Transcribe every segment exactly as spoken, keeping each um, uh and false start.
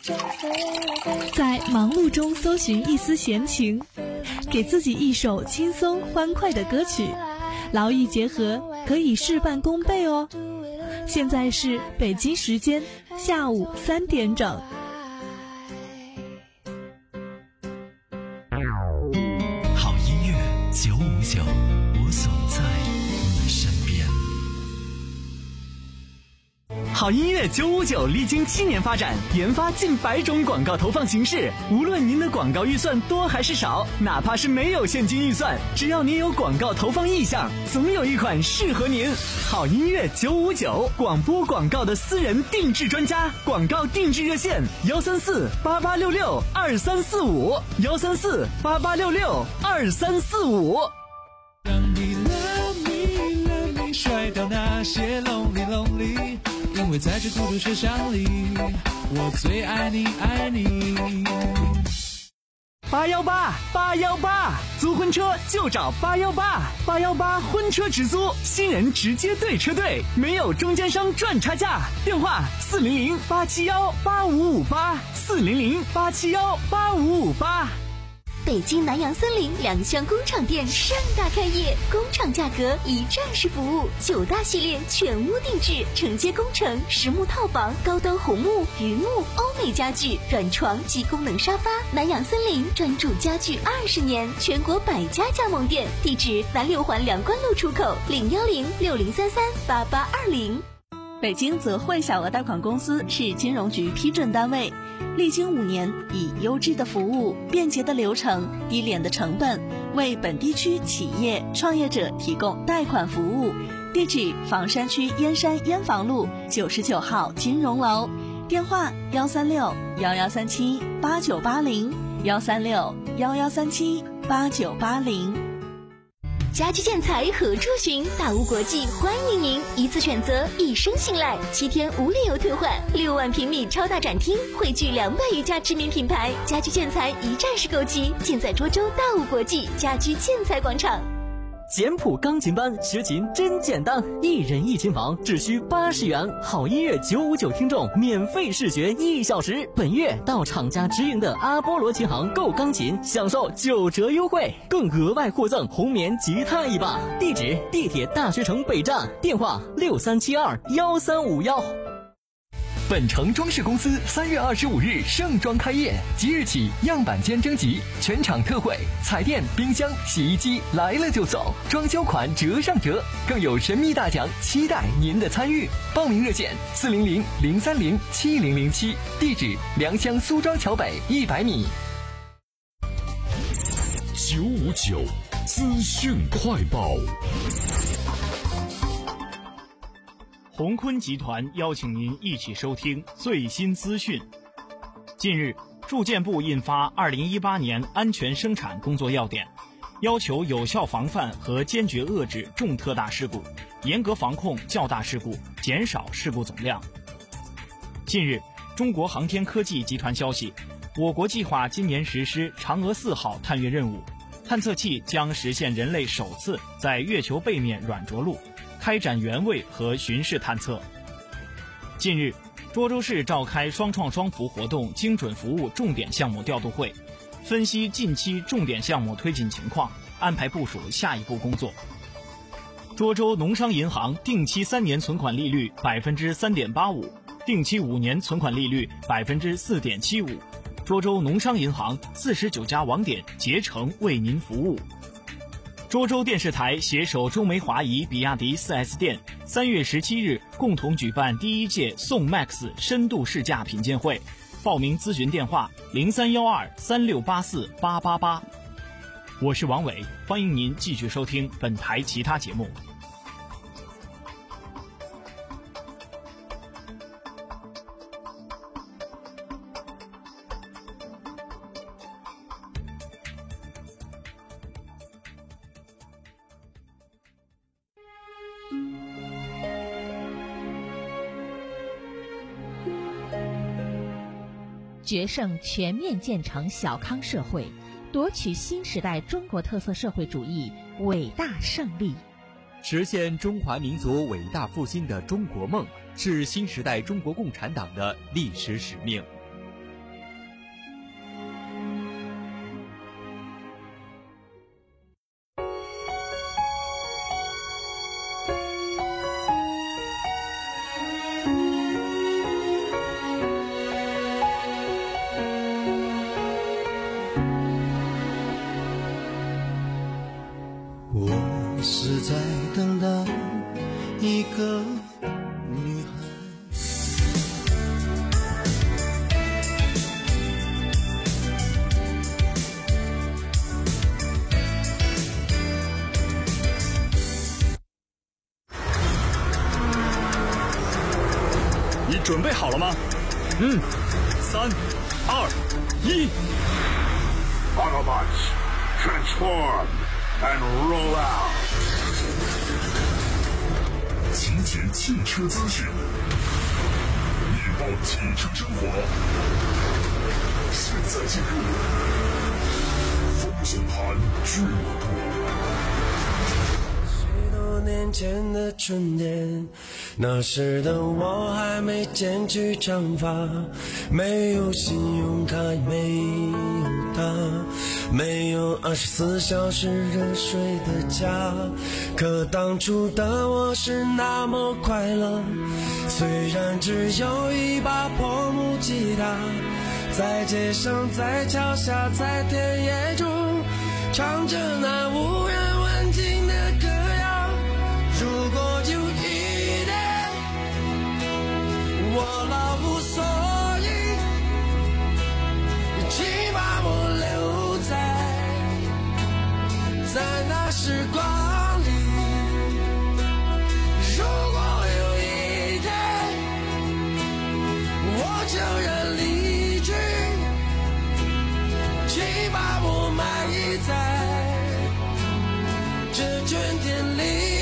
在忙碌中搜寻一丝闲情，给自己一首轻松欢快的歌曲，劳逸结合，可以事半功倍哦。现在是北京时间下午三点整。 好音乐九五九，我总在你身边。好音乐九五九历经七年发展，研发近百种广告投放形式。无论您的广告预算多还是少，哪怕是没有现金预算，只要您有广告投放意向，总有一款适合您。好音乐九五九，广播广告的私人定制专家，广告定制热线幺三四八八六六二三四五幺三四八八六六二三四五。 让你 love me love me 甩掉那些 lonely lonely， 因为在这孤独车厢里，我最爱你爱你。 八幺八八幺八，租婚车就找八幺八八幺八婚车直租，新人直接对车队，没有中间商赚差价。电话四零零八七幺八五五八四零零八七幺八五五八。 北京南洋森林两厢工厂店盛大开业，工厂价格一站式服务，九大系列全屋定制，承接工程、实木套房、高端红木、榆木、欧美家具、软床及功能沙发。南洋森林专注家具二十年，全国百家加盟店，地址南六环梁关路出口，零幺零六零三三八八二零。 北京泽汇小额贷款公司是金融局批准单位，历经五年，以优质的服务、便捷的流程、低廉的成本，为本地区企业创业者提供贷款服务。地址：房山区燕山燕房路九十九号金融楼，电话：幺三六幺幺三七八九八零幺三六幺幺三七八九八零。 家居建材何处寻？大屋国际欢迎您，一次选择，一生信赖，七天无理由退换，六万平米超大展厅，汇聚两百余家知名品牌，家居建材一站式购齐，尽在涿州大屋国际家居建材广场。 简谱钢琴班学琴真简单，一人一琴房只需八十元，好音乐九五九听众免费试学一小时。本月到厂家直营的阿波罗琴行购钢琴，享受九折优惠，更额外获赠红棉吉他一把。地址：地铁大学城北站，电话六三七二幺三五幺。 本城装饰公司三月二十五日盛装开业，即日起样板间征集，全场特惠，彩电、冰箱、洗衣机来了就送，装修款折上折，更有神秘大奖，期待您的参与。报名热线四零零零三零七零零七，地址良乡苏庄桥北一百米。 九五九资讯快报。 鸿坤集团邀请您一起收听最新资讯。近日，住建部印发二零一八年安全生产工作要点，要求有效防范和坚决遏制重特大事故，严格防控较大事故，减少事故总量。近日，中国航天科技集团消息，我国计划今年实施嫦娥四号探月任务，探测器将实现人类首次在月球背面软着陆，开展原位和巡视探测。近日，涿州市召开双创双扶活动精准服务重点项目调度会，分析近期重点项目推进情况，安排部署下一步工作。涿州农商银行定期三年存款利率百分之三点八五，定期五年存款利率百分之四点七五。涿州农商银行四十九家网点竭诚为您服务。涿州电视台携手中煤华谊比亚迪 四 S 店，三月十七日共同举办第一届宋 Max 深度试驾品鉴会，报名咨询电话零三幺二三六八四八八八。我是王伟，欢迎您继续收听本台其他节目。 决胜全面建成小康社会，夺取新时代中国特色社会主义伟大胜利， 实现中华民族伟大复兴的中国梦，是新时代中国共产党的历史使命。 一个女孩。 你准备好了吗？嗯，三、二、一。 Autobots, transform and roll out。 集结汽车资讯，引爆汽车生活。现在进入风险盘俱乐部。 多年前的春天，那时的我还没剪去长发，没有信用卡，没有他，没有二十四小时热水的家。可当初的我是那么快乐，虽然只有一把破木吉他，在街上，在桥下，在田野中，唱着那无人问津的歌谣。如果有一天我老无所依，请把我留在在那时光里。如果有一天我就要离去，请把我埋在这春天里。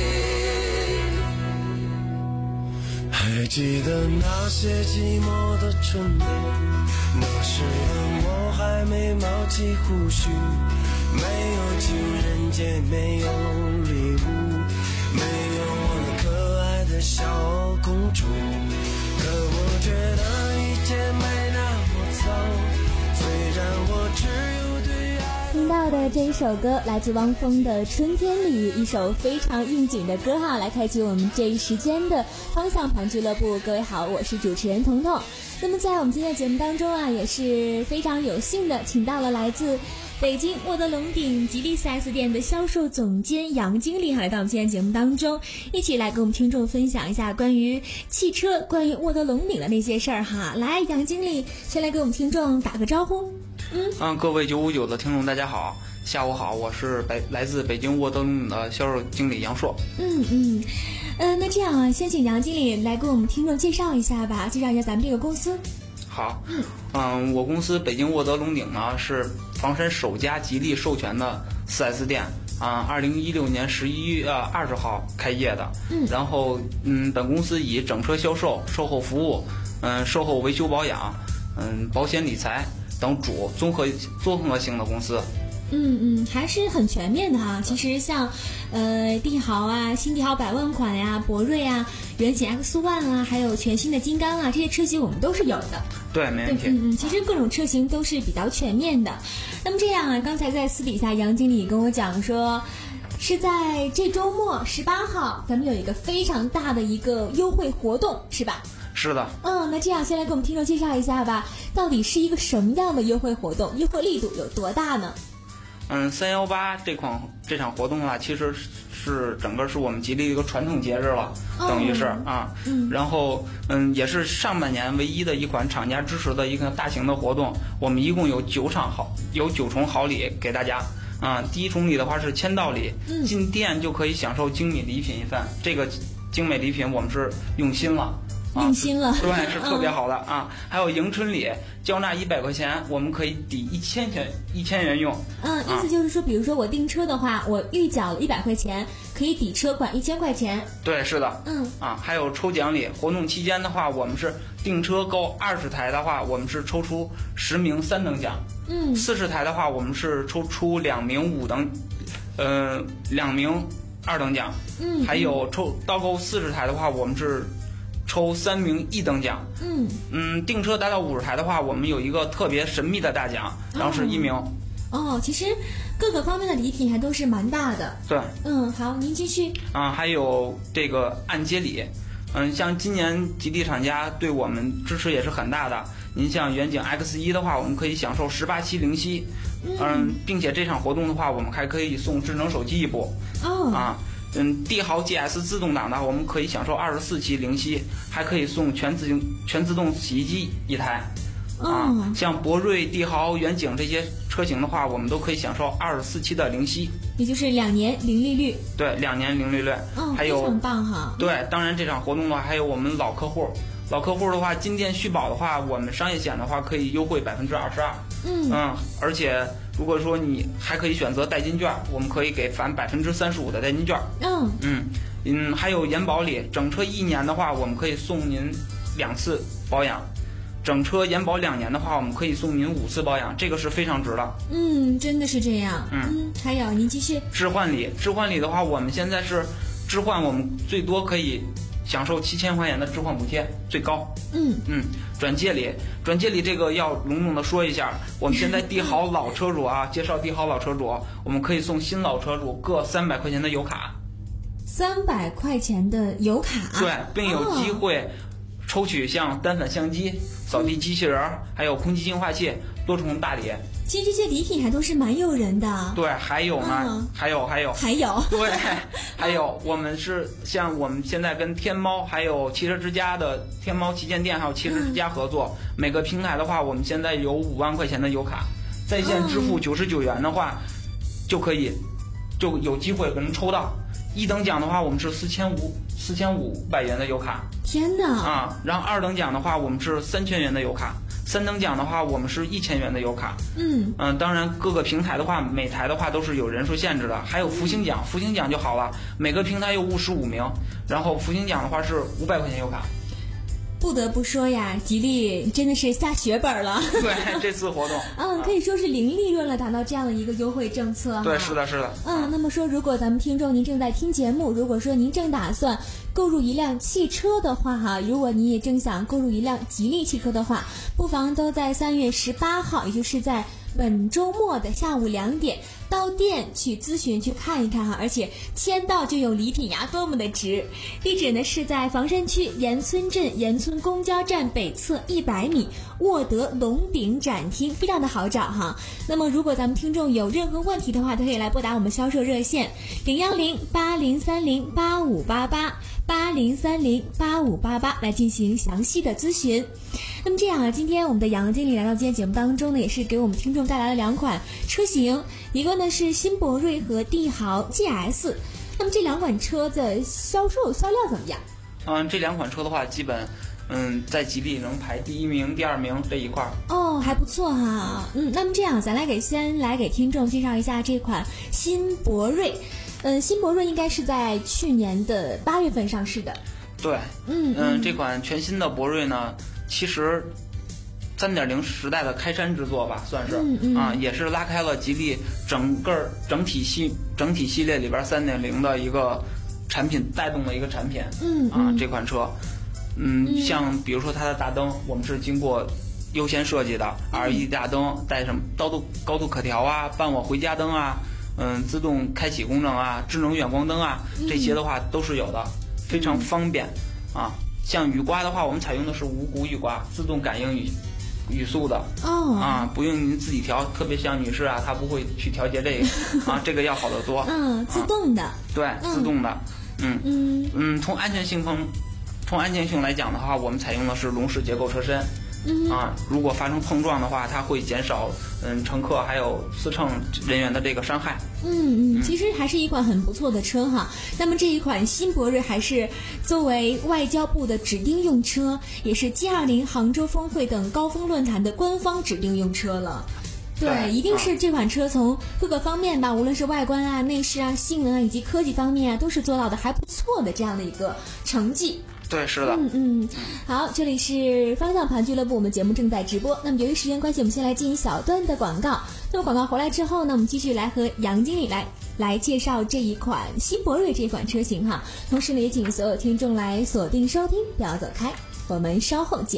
还记得那些寂寞的春天，那时的我还没冒起胡须，没有情人节，没有礼物，没有我那可爱的小公主。可我觉得一切没那么糟，虽然我只有对爱。 听到的这一首歌来自汪峰的《春天里》，一首非常应景的歌哈，来开启我们这一时间的方向盘俱乐部。各位好，我是主持人彤彤。那么在我们今天的节目当中啊，也是非常有幸的请到了来自北京沃德龙鼎吉利 四 S 店的销售总监杨经理，来到我们今天节目当中，一起来跟我们听众分享一下关于汽车、关于沃德龙鼎的那些事儿哈。来，杨经理先来给我们听众打个招呼。 嗯嗯，各位九五九的听众大家好，下午好，我是北来自北京沃德龙鼎的销售经理杨硕。 嗯嗯，呃，那这样啊，先请杨经理来给我们听众介绍一下吧，介绍一下咱们这个公司。 好，嗯，我公司北京沃德龙鼎呢是房山首家吉利授权的 四 S 店啊，二零一六年十一月二十号开业的。嗯，然后嗯，本公司以整车销售、售后服务、嗯，售后维修保养、嗯，保险理财等主综合综合性的公司。 嗯嗯，还是很全面的哈。其实像，呃，帝豪啊、新帝豪百万款呀、博瑞啊、远景 X 一 啊，还有全新的金刚啊，这些车型我们都是有的。 对，没问题。 嗯嗯，其实各种车型都是比较全面的。那么这样啊，刚才在私底下杨经理跟我讲说，是在这周末十八号，咱们有一个非常大的一个优惠活动，是吧？ 是的。 嗯，那这样先来给我们听众介绍一下吧，到底是一个什么样的优惠活动，优惠力度有多大呢？ 嗯，三幺八这款这场活动的话，其实是整个是我们吉利的一个传统节日了，哦、等于是啊，嗯，然后嗯，也是上半年唯一的一款厂家支持的一个大型的活动。我们一共有九场好，有九重好礼给大家啊。第一重礼的话是签到礼，嗯、进店就可以享受精美礼品一份。这个精美礼品我们是用心了。 用心了， 对，是特别好的啊！还有迎春礼，交纳一百块钱，我们可以抵一千元，一千元用。 嗯，意思就是说，比如说我订车的话，我预缴了一百块钱，可以抵车款一千块钱。 对，是的。嗯啊，还有抽奖礼，活动期间的话，我们是订车购二十台的话，我们是抽出十名三等奖。嗯，四十台的话，我们是抽出两名五等，呃，两名二等奖。嗯，还有抽倒购四十台的话，我们是抽三名一等奖。嗯嗯，订车达到五十台的话，我们有一个特别神秘的大奖，然后是一名。 哦，其实各个方面的礼品还都是蛮大的。 对。 嗯，好，您继续。 啊，还有这个按揭礼，嗯，像今年吉利厂家对我们支持也是很大的。您像远景 X 一 的话，我们可以享受十八期零息。嗯，并且这场活动的话，我们还可以送智能手机一部。哦。啊。 嗯，帝豪 G S 自动挡的，我们可以享受二十四期零息，还可以送全自行全自动洗衣机一台。啊，像博瑞、帝豪、远景这些车型的话，我们都可以享受二十四期的零息， 也就是两年零利率。 对，两年零利率。 嗯， 还有非常棒哈。 对，当然这场活动的话，还有我们老客户，老客户的话，金店续保的话，我们商业险的话可以优惠百分之二十二。 嗯嗯，而且如果说你还可以选择代金券，我们可以给返百分之三十五的代金券。 嗯嗯嗯，还有延保里，整车一年的话，我们可以送您两次保养。整车延保两年的话，我们可以送您五次保养，这个是非常值的。 嗯，真的是这样。 嗯， 嗯还有您继续。 置换礼，置换礼的话，我们现在是置换，我们最多可以享受七千块钱的置换补贴，最高。 嗯嗯，转借礼，转借礼这个要隆重的说一下，我们现在帝豪老车主啊，介绍帝豪老车主，我们可以送新老车主各三百块钱的油卡。 三百块钱的油卡。 对，并有机会抽取像单反相机、扫地机器人，还有空气净化器多重大礼。 其实这些礼品还都是蛮诱人的。 对，还有呢， 嗯、 还有还有还有， 对，还有我们是像我们现在跟天猫还有汽车之家的天猫旗舰店还有汽车之家合作，嗯、每个平台的话，我们现在有五万块钱的油卡，在线支付九十九元的话，嗯、就可以就有机会能抽到。一等奖的话，我们是四千五四千五百元的油卡。 天哪！ 啊，然后二等奖的话，我们是三千元的油卡。三等奖的话，我们是一千元的油卡。 嗯嗯、呃，当然各个平台的话，每台的话都是有人数限制的。还有福星奖，福星奖就好了，每个平台有五十五名，然后福星奖的话是五百块钱油卡。 不得不说呀，吉利真的是下血本了。 对，这次活动， 嗯，可以说是零利润了，达到这样的一个优惠政策。 对，是的，是的。 嗯，那么说，如果咱们听众您正在听节目，如果说您正打算购入一辆汽车的话，哈，如果你也正想购入一辆吉利汽车的话，不妨都在三月十八号，也就是在本周末的下午两点到店去咨询去看一看哈，而且签到就有礼品呀，多么的值！地址呢是在房山区岩村镇岩村公交站北侧一百米沃德龙鼎展厅，非常的好找哈。那么如果咱们听众有任何问题的话，都可以来拨打我们销售热线零幺零八零三零八五八八八零三零八五八八来进行详细的咨询。那么这样啊，今天我们的杨经理来到今天节目当中呢，也是给我们听众带来了两款车型，一个呢是新博瑞和帝豪 G S。那么这两款车的销售销量怎么样？ 嗯，这两款车的话，基本嗯在吉利能排第一名、第二名这一块。 哦，还不错哈。嗯，那么这样，咱来给先来给听众介绍一下这款新博瑞。嗯，新博瑞应该是在去年的八月份上市的。 对， 嗯嗯，这款全新的博瑞呢，其实三点零时代的开山之作吧，算是、 嗯嗯、 啊，也是拉开了吉利整个整体系整体系列里边三点零的一个产品带动的一个产品。 嗯啊， 嗯这款车，嗯，嗯像比如说它的大灯，我们是经过优先设计的 L E D 大灯，带什么高度高度可调啊，伴我回家灯啊，嗯，自动开启功能啊，智能远光灯啊，这些的话都是有的。非常方便啊！像雨刮的话，我们采用的是无骨雨刮，自动感应语语速的哦啊，不用您自己调。特别像女士啊，她不会去调节这个啊，这个要好得多。 嗯，自动的。 啊、对，自动的。嗯嗯嗯，从安全性方，从安全性来讲的话，我们采用的是笼式结构车身。 嗯啊，如果发生碰撞的话，它会减少嗯乘客还有司乘人员的这个伤害。 嗯嗯，其实还是一款很不错的车哈。那么这一款新博瑞还是作为外交部的指定用车，也是 G 二零 杭州峰会等高峰论坛的官方指定用车了。对， 对一定是这款车从各个方面吧，无论是外观啊、内饰啊、性能啊以及科技方面啊，都是做到的还不错的这样的一个成绩。 对，是的。 嗯嗯，好，这里是方向盘俱乐部，我们节目正在直播。那么由于时间关系，我们先来进一小段的广告。那么广告回来之后呢，我们继续来和杨经理来来介绍这一款新博瑞这款车型哈。同时呢，也请所有听众来锁定收听，不要走开，我们稍后见。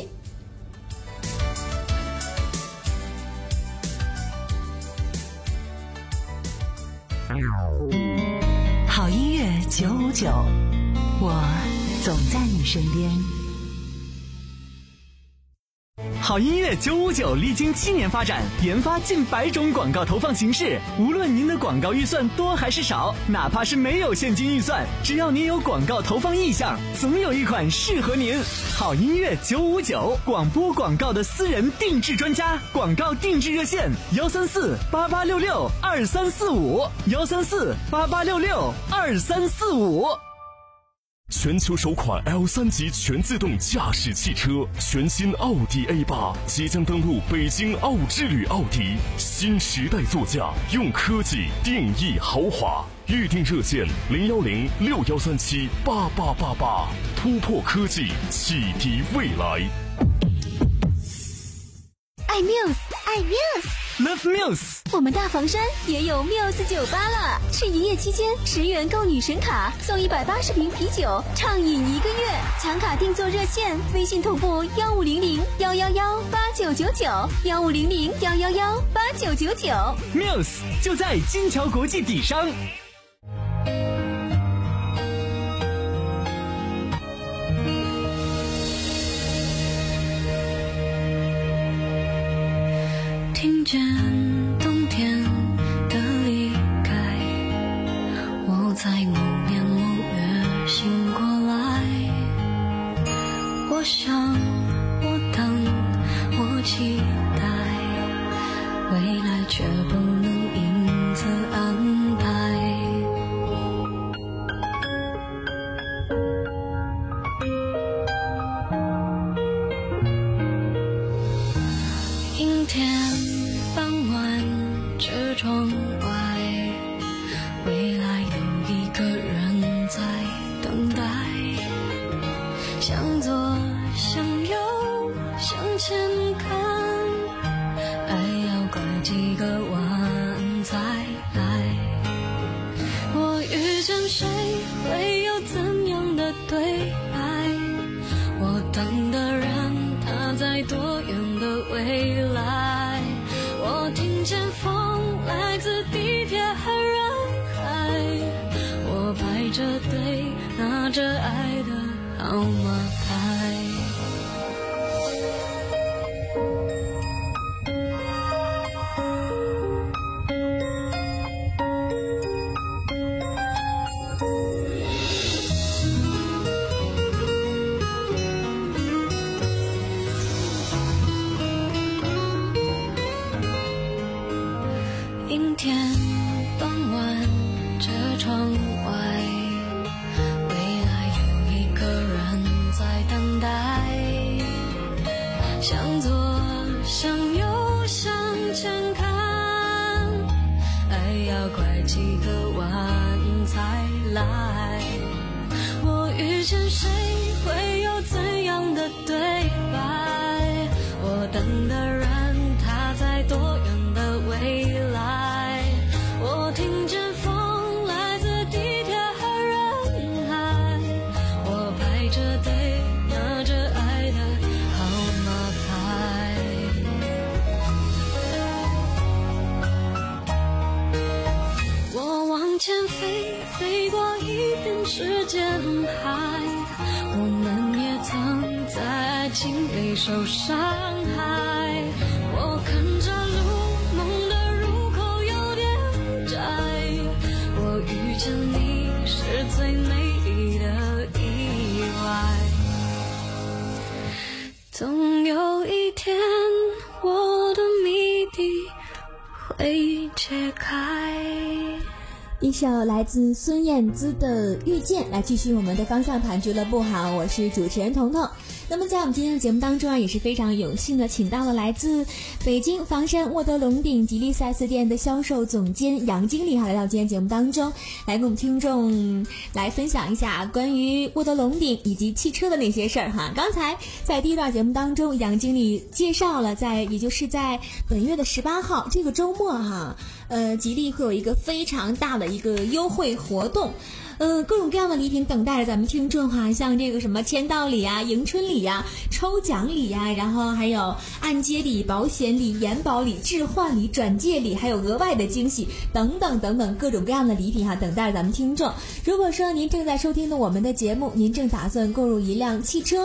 好音乐九五九，我总在你身边。 好音乐九五九历经七年发展，研发近百种广告投放形式。无论您的广告预算多还是少，哪怕是没有现金预算，只要您有广告投放意向，总有一款适合您。好音乐九五九，广播广告的私人定制专家，广告定制热线：幺三四八八六六二三四五，幺三四八八六六二三四五。 全球首款 L 三 级全自动驾驶汽车，全新奥迪 A 八即将登陆北京奥之旅奥迪，新时代座驾，用科技定义豪华。预订热线零幺零六幺三七八八八八，突破科技，启迪未来。 爱 Muse， 爱 Muse。Love Muse， 我们大房山也有 Muse 酒吧了。是营业期间，十元购女神卡，送一百八十瓶啤酒，畅饮一个月。抢卡订座热线：微信同步幺五零零幺幺幺八九九九，幺五零零幺幺幺八九九九。 Muse 就在金桥国际底商。 听见冬天的离开，我在某年某月醒过来。我想，我等，我期待，未来却不能因此安排。阴天傍晚，车窗外，未来有一个人在等待。向左，向右，向前看，爱要拐几个弯才来。我遇见谁，会有怎样的对白？我等的人，他在多远的未来？我听见风来自地铁和人海，我排着队拿着爱的号码牌。阴天傍晚，车窗外，未来有一个人在等待。向左，向右，向前看，爱要拐几个弯才来。我遇见谁，会有怎样的对白？我等的人，他在多远的未来？我听见风来自地铁和人海，我排着队拿着爱的号码牌。我往前飞，飞过一片时间海，我们也曾在爱情里受伤害。我看着路，梦的入口有点窄，我遇见你是最美丽的意外。总有一天，我的谜底会解开。 一首来自孙燕姿的《遇见》，来继续我们的方向盘俱乐部。好，我是主持人彤彤。那么在我们今天的节目当中啊，也是非常有幸的请到了来自北京房山沃德龙鼎吉利 四 S 店的销售总监杨经理哈，来到今天节目当中，来跟我们听众来分享一下关于沃德龙鼎以及汽车的那些事儿哈。刚才在第一段节目当中，杨经理介绍了在也就是在本月的十八号这个周末哈，呃，吉利会有一个非常大的一个优惠活动。呃，各种各样的礼品等待着咱们听众哈，像这个什么签到礼啊、迎春礼啊、抽奖礼啊，然后还有按揭礼、保险礼、延保礼、置换礼、转借礼，还有额外的惊喜等等等等各种各样的礼品哈，等待着咱们听众。如果说您正在收听的我们的节目，您正打算购入一辆汽车，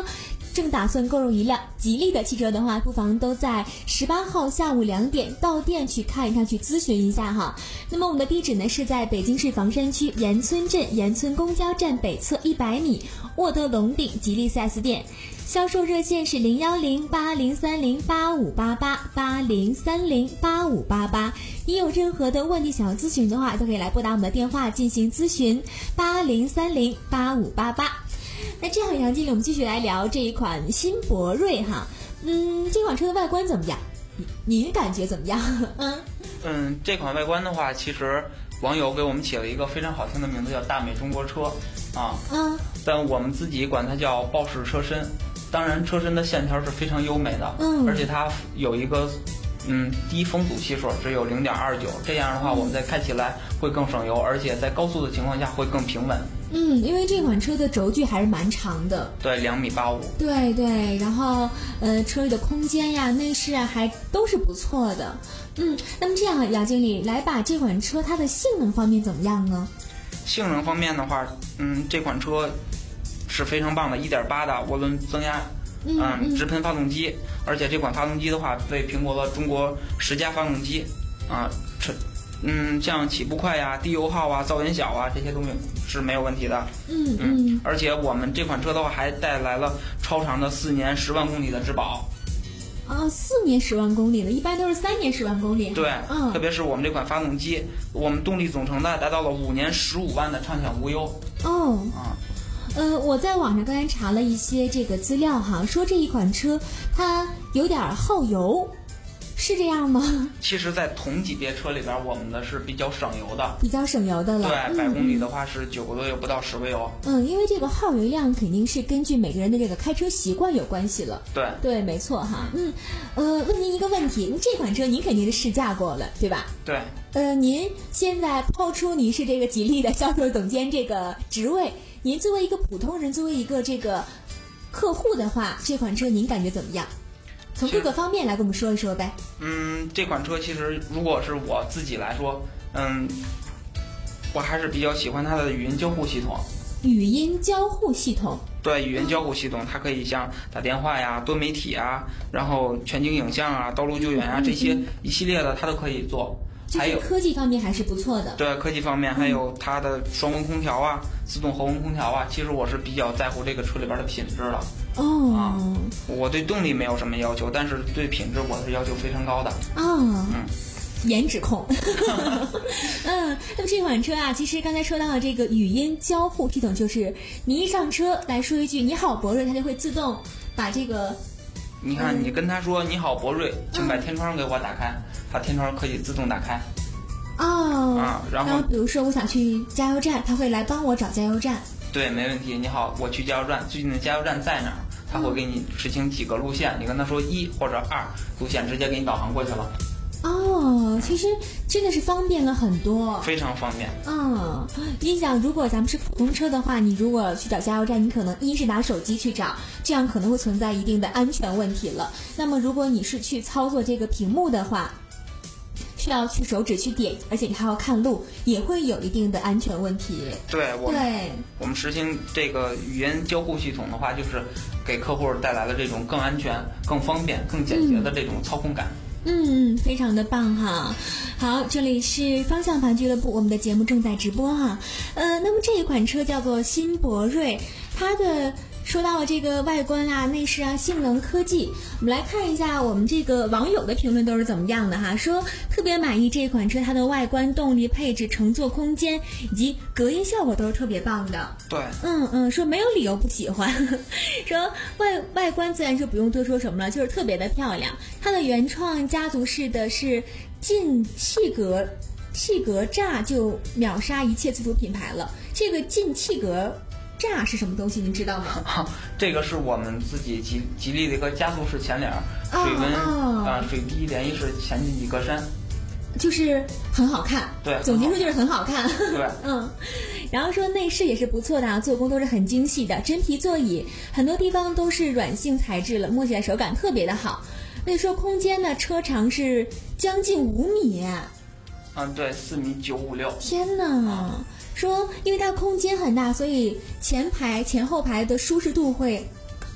正打算购入一辆吉利的汽车的话，不妨都在十八号下午两点到店去看一看，去咨询一下哈。那么我们的地址呢是在北京市房山区岩村镇岩村公交站北侧一百米沃德龙鼎吉利 四 S 店，销售热线是零幺零八零三零八五八八八零三零八五八八。你有任何的问题想要咨询的话，都可以来拨打我们的电话进行咨询，八零三零八五八八。那这样，杨经理，我们继续来聊这一款新博瑞哈。嗯，这款车的外观怎么样？您感觉怎么样？ 嗯嗯，这款外观的话，其实网友给我们起了一个非常好听的名字，叫大美中国车啊。 嗯。 但我们自己管它叫豹式车身。当然，车身的线条是非常优美的， 嗯， 而且它有一个嗯低风阻系数，只有零点二九，这样的话我们再开起来会更省油，而且在高速的情况下会更平稳。 嗯，因为这款车的轴距还是蛮长的， 对，两米八五。 对对，然后呃，车里的空间呀、内饰啊，还都是不错的。嗯，那么这样，杨经理来把这款车它的性能方面怎么样呢？ 性能方面的话，嗯，这款车是非常棒的， 一点八 的涡轮增压， 嗯， 嗯直喷发动机，而且这款发动机的话被评为了中国十佳发动机啊，这嗯像起步快呀、低油耗啊、噪音小啊这些东西是没有问题的。 嗯嗯，而且我们这款车的话还带来了超长的四年十万公里的质保。 啊，四年十万公里的，一般都是三年十万公里。 对， 嗯， 特别是我们这款发动机，我们动力总成呢达到了五年十五万的畅享无忧。 哦， 啊。 呃，我在网上刚才查了一些这个资料哈，说这一款车它有点耗油，是这样吗？ 其实，在同级别车里边，我们的是比较省油的， 比较省油的了。 对，百公里的话是九个多油，不到十个油。 嗯，因为这个耗油量肯定是根据每个人的这个开车习惯有关系了。 对对，没错哈。嗯，呃，问您一个问题，这款车您肯定是试驾过了，对吧？ 对。 呃，您现在抛出您是这个吉利的销售总监这个职位，您作为一个普通人，作为一个这个客户的话，这款车您感觉怎么样？从各个方面来跟我们说一说呗。 嗯，这款车其实如果是我自己来说，嗯，我还是比较喜欢它的语音交互系统。 语音交互系统。 对，语音交互系统，它可以像打电话呀、多媒体啊，然后全景影像啊、道路救援啊、嗯、这些一系列的，它都可以做。还有科技方面还是不错的。 对，科技方面还有它的双温空调啊、自动恒温空调啊，其实我是比较在乎这个车里边的品质了。 哦、 啊，我对动力没有什么要求，但是对品质我是要求非常高的。 哦， 嗯， 颜值控。嗯，那么这款车啊，其实刚才说到的这个语音交互系统，就是你一上车来说一句你好博瑞，它就会自动把这个。 你看，嗯、你跟他说你好博瑞，请把天窗给我打开，嗯、它天窗可以自动打开。 哦。 啊，然后， 然后比如说我想去加油站，它会来帮我找加油站。 对，没问题。你好，我去加油站，最近的加油站在哪儿？他会给你指清几个路线，你跟他说一或者二路线，直接给你导航过去了。 哦，其实真的是方便了很多， 非常方便。 嗯，你想，如果咱们是普通车的话，你如果去找加油站，你可能一是拿手机去找，这样可能会存在一定的安全问题了。那么如果你是去操作这个屏幕的话，需要去手指去点，而且你还要看路，也会有一定的安全问题。 对，我们对我们实行这个语音交互系统的话，就是给客户带来了这种更安全、更方便、更简洁的这种操控感。 嗯，非常的棒哈。好，这里是方向盘俱乐部，我们的节目正在直播哈。呃，那么这一款车叫做新博瑞，它的说到了这个外观啊、内饰啊、性能、科技，我们来看一下我们这个网友的评论都是怎么样的哈。说特别满意这款车，它的外观、动力、配置、乘坐空间以及隔音效果都是特别棒的。 对， 嗯嗯，说没有理由不喜欢。说外外观自然是不用多说什么了，就是特别的漂亮。它的原创家族式的是进气格气格栅就秒杀一切自主品牌了。这个进气格栅是什么东西？您知道吗？ 这个是我们自己吉吉利的一个加速式前脸，水温啊、 哦呃、水滴涟漪式前进气格栅， 就是很好看。 对， 总结说就是很好看。 对， 嗯。然后说内饰也是不错的啊，做工都是很精细的，真皮座椅，很多地方都是软性材质了，摸起来手感特别的好。那说空间呢，车长是将近五米。 嗯，对，四米九五六。 天哪！说因为它空间很大，所以前排前后排的舒适度会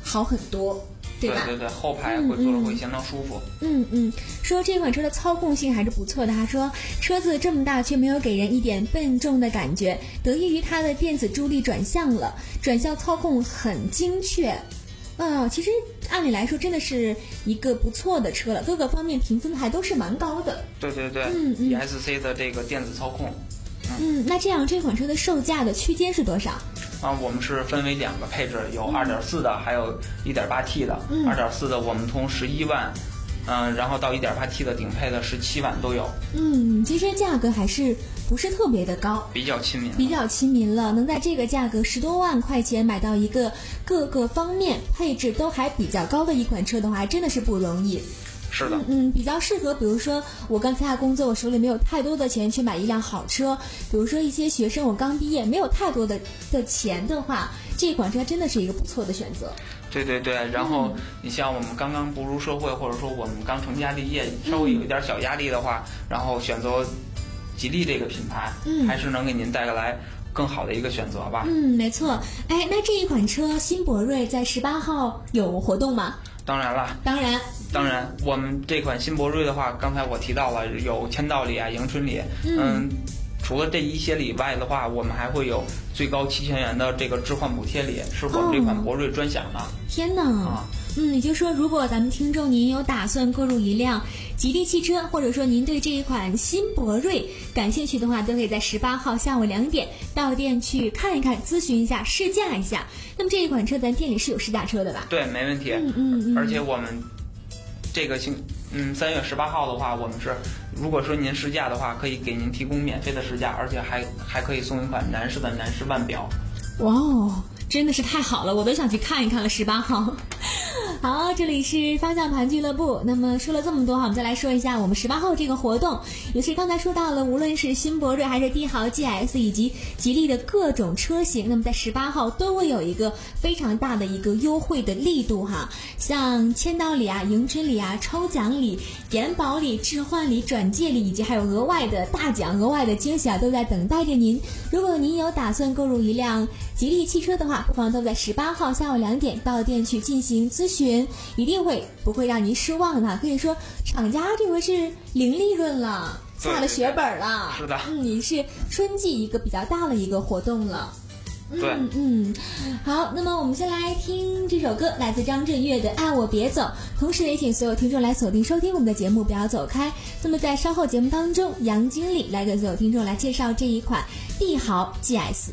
好很多。对吧？ 对对对，后排会坐着会相当舒服。 嗯嗯，说这款车的操控性还是不错的。他说车子这么大却没有给人一点笨重的感觉，得益于它的电子助力转向了，转向操控很精确。啊、呃，其实按理来说真的是一个不错的车了，各个方面评分还都是蛮高的。 对对对， 嗯嗯 ，E S C 的这个电子操控。 嗯, 嗯，那这样这款车的售价的区间是多少？ 啊，我们是分为两个配置，有 二点四 的，还有 一点八 T 的。 嗯二点四 的我们从十一万，嗯、呃，然后到 一点八 T 的顶配的十七万都有。 嗯，其实价格还是不是特别的高， 比较亲民， 比较亲民了。能在这个价格十多万块钱买到一个各个方面配置都还比较高的一款车的话，真的是不容易。 是的， 嗯嗯，比较适合，比如说我刚参加工作，我手里没有太多的钱去买一辆好车，比如说一些学生，我刚毕业没有太多的的钱的话，这款车真的是一个不错的选择。 对对对，然后你像我们刚刚步入社会，或者说我们刚成家立业，稍微有一点小压力的话，嗯、然后选择吉利这个品牌， 嗯， 还是能给您带来更好的一个选择吧。 嗯，没错。哎，那这一款车新博瑞在十八号有活动吗？ 当然了， 当然， 当然，我们这款新博瑞的话，刚才我提到了有签到礼啊、迎春礼， 嗯。 嗯除了这一些礼外的话，我们还会有最高七千元的这个置换补贴礼，是我们这款博瑞专享的。 哦、天哪！ 啊， 嗯，也就是说，如果咱们听众您有打算购入一辆吉利汽车，或者说您对这一款新博瑞感兴趣的话，都可以在十八号下午两点到店去看一看，咨询一下，试驾一下。那么这一款车咱店里是有试驾车的吧？ 对，没问题。 嗯嗯嗯。 而且我们这个星嗯三月十八号的话，我们是如果说您试驾的话，可以给您提供免费的试驾，而且还还可以送一款男士的男士腕表。 哇哦，真的是太好了，我都想去看一看了。十八号。好，这里是方向盘俱乐部。那么说了这么多哈，我们再来说一下我们十八号这个活动，也是刚才说到了，无论是新博瑞还是帝豪 G S 以及吉利的各种车型，那么在十八号都会有一个非常大的一个优惠的力度哈，像签到礼啊、迎春礼啊、抽奖礼、延保礼、置换礼、转借礼，以及还有额外的大奖、额外的惊喜啊，都在等待着您。如果您有打算购入一辆吉利汽车的话，不妨都在十八号下午两点到店去进行咨询，一定会不会让您失望的。可以说厂家这回是零利润了，下了血本了。 是的， 嗯，也是春季一个比较大的一个活动了。 对， 嗯嗯，好，那么我们先来听这首歌，来自张震岳的《爱我别走》，同时也请所有听众来锁定收听我们的节目，不要走开。那么在稍后节目当中，杨经理来给所有听众来介绍这一款帝豪 G S。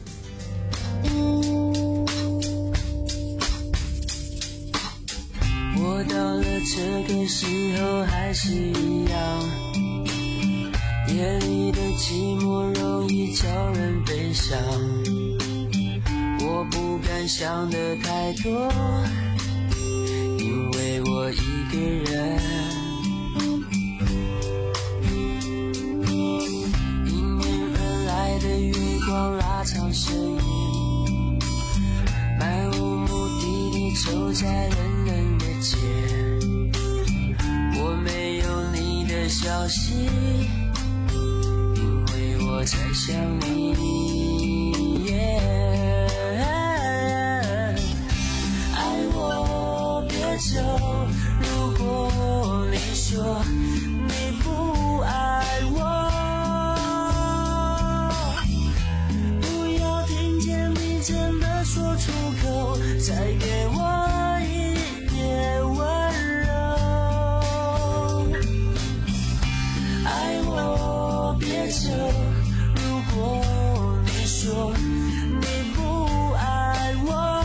我到了这个时候还是一样，夜里的寂寞容易叫人悲伤，我不敢想的太多，因为我一个人。迎面而来的月光拉长身影，漫无目的地走在人人的街，我没有你的消息，因为我在想你。爱我别走，如果你说你不爱我，不要听见你真的说出口，再给我一点温柔。爱我别走，如果你说你不爱我，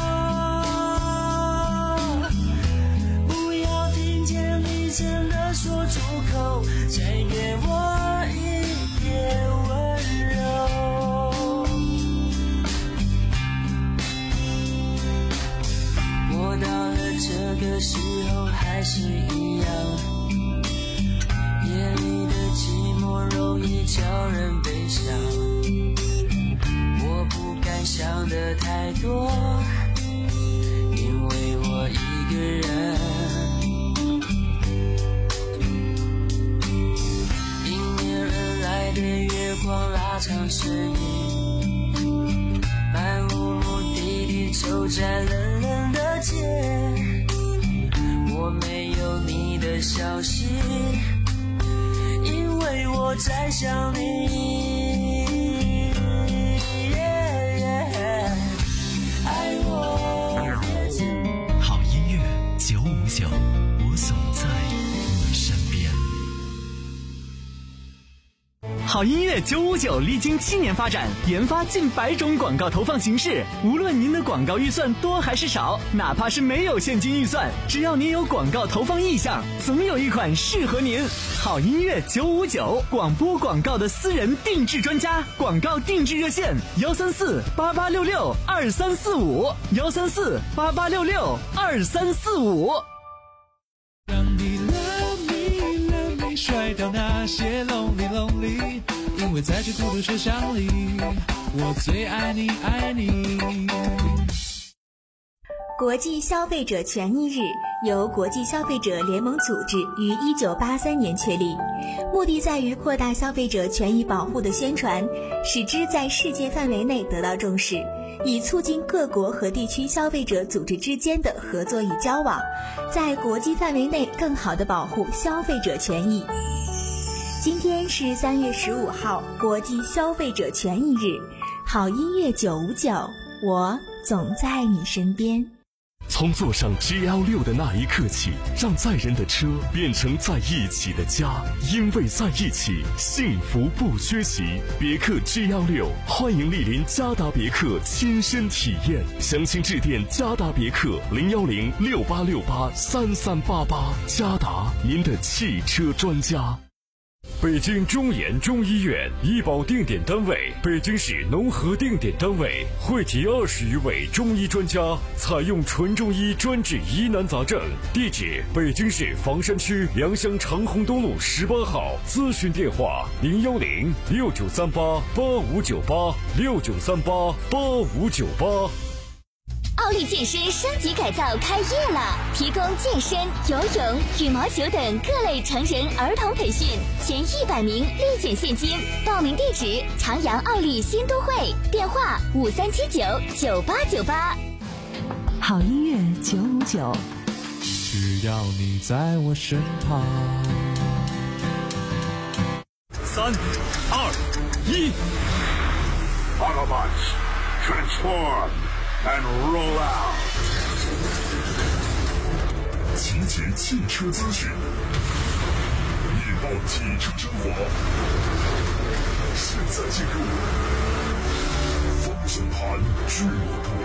不要听见你真的说出口，再给我一点温柔。我到了这个时候还是一样，夜里的寂寞容易叫人悲伤，我不敢想的太多，因为我一个人。迎面而来的月光拉长身影，漫无目的地走在冷冷的街， 的消息，因为我在想你。爱我别急。 好音乐九五九，我总在你身边。 好音乐九五九历经七年发展，研发近百种广告投放形式。无论您的广告预算多还是少，哪怕是没有现金预算，只要您有广告投放意向，总有一款适合您。好音乐九五九，广播广告的私人定制专家，广告定制热线：幺三四八八六六二三四五，幺三四八八六六二三四五。 让你 love me love me 甩掉那些 lonely lonely， 因为在这孤独车厢里，我最爱你爱你。 国际消费者权益日由国际消费者联盟组织于一九八三年确立，目的在于扩大消费者权益保护的宣传，使之在世界范围内得到重视，以促进各国和地区消费者组织之间的合作与交往，在国际范围内更好地保护消费者权益。今天是三月十五号，国际消费者权益日。好音乐九五九，我总在你身边。 从坐上 G L 六 的那一刻起，让载人的车变成在一起的家，因为在一起，幸福不缺席。别克 G L 六，欢迎莅临嘉达别克亲身体验，详情致电嘉达别克零幺零六八六八三三八八。嘉达，您的汽车专家。 北京中研中医院医保定点单位，北京市农合定点单位，汇集二十余位中医专家，采用纯中医专治疑难杂症。地址：北京市房山区良乡长虹东路十八号。咨询电话：零幺零六九三八八五九八六九三八八五九八。 奥利健身升级改造开业了，提供健身、游泳、羽毛球等各类成人儿童培训，前一百名立减现金。报名地址：长阳奥利新都会，电话五三七九九八九八。 好音乐九五九， 只要你在我身旁。 三、二、一 Autobots, transform and roll out。 集结汽车资讯，引爆汽车生活。现在进入方向盘俱乐部。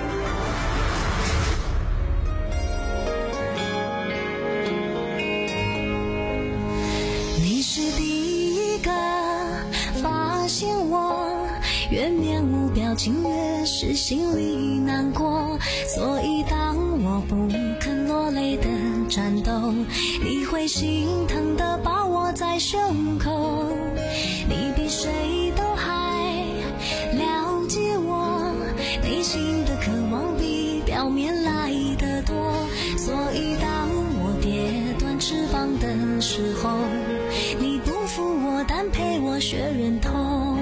你是第一个发现我，越面无表情越是心里难过，所以当我不肯落泪的战斗，你会心疼的抱我在胸口。你比谁都还了解我内心的渴望，比表面来的多，所以当我跌断翅膀的时候，你不负我，但陪我学忍痛。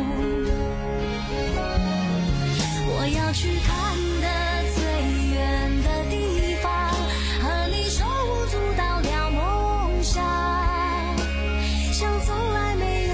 我要去看的最远的地方，和你手舞足蹈聊梦想，像从来没有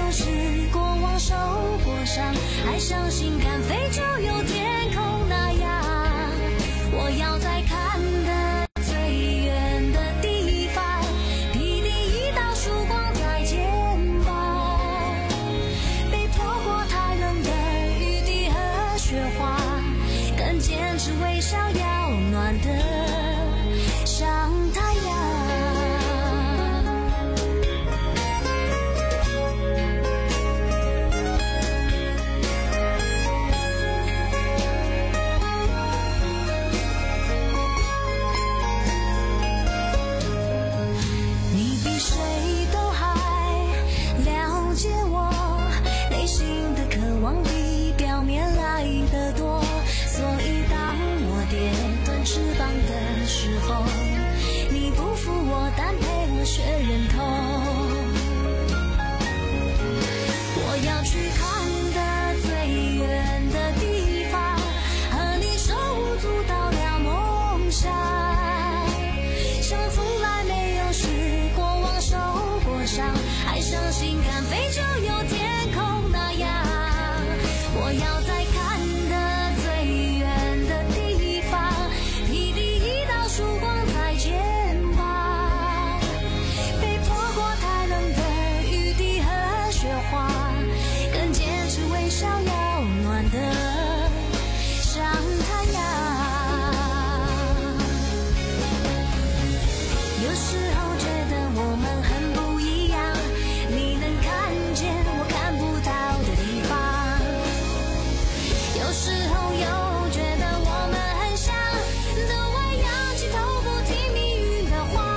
有时候觉得我们很不一样，你能看见我看不到的地方，有时候又觉得我们很像，都会仰起头不听命运的话。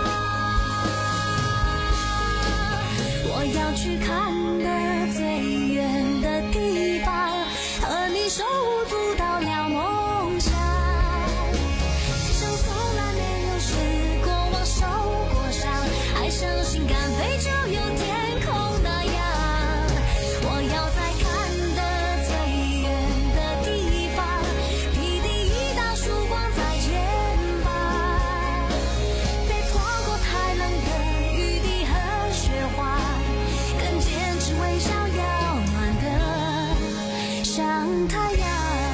我要去看的最远的地方，和你手舞足蹈聊梦想，就像从来没有试过往受过伤，还相信敢飞就有天空那样。我要在看的最远的地方，披第一道曙光在肩膀，别错过太冷的雨滴和雪花，更坚持微笑要暖的像太阳。